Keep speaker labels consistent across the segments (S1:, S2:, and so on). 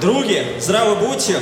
S1: Други, здравы будьте!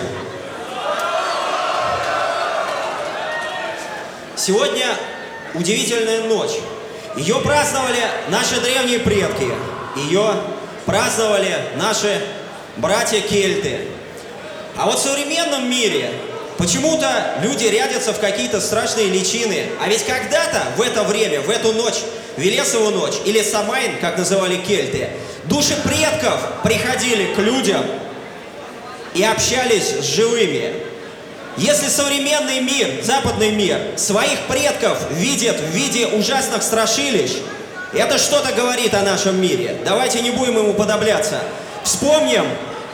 S1: Сегодня удивительная ночь. Ее праздновали наши древние предки. Ее праздновали наши братья-кельты. А вот в современном мире почему-то люди рядятся в какие-то страшные личины. А ведь когда-то в это время, в эту ночь, Велесову ночь, или Самайн, как называли кельты, души предков приходили к людям и общались с живыми. Если современный мир, западный мир, своих предков видит в виде ужасных страшилищ, это что-то говорит о нашем мире. Давайте не будем ему подобляться. Вспомним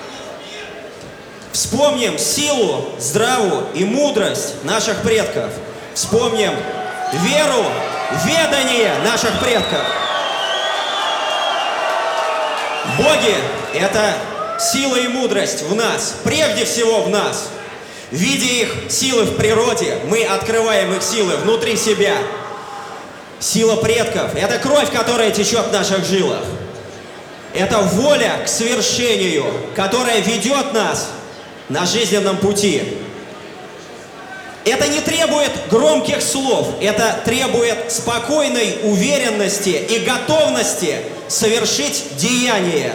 S1: силу, здраву и мудрость наших предков. Вспомним веру, ведание наших предков. Боги – это сила и мудрость в нас, прежде всего в нас. Видя их силы в природе, мы открываем их силы внутри себя. Сила предков – это кровь, которая течет в наших жилах. Это воля к свершению, которая ведет нас на жизненном пути. Это не требует громких слов, это требует спокойной уверенности и готовности совершить деяние.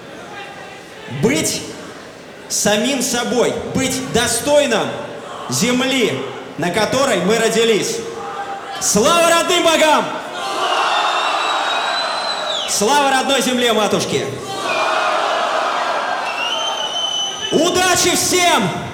S1: Быть самим собой, быть достойным земли, на которой мы родились. Слава родным богам! Слава родной земле, матушки! Удачи всем!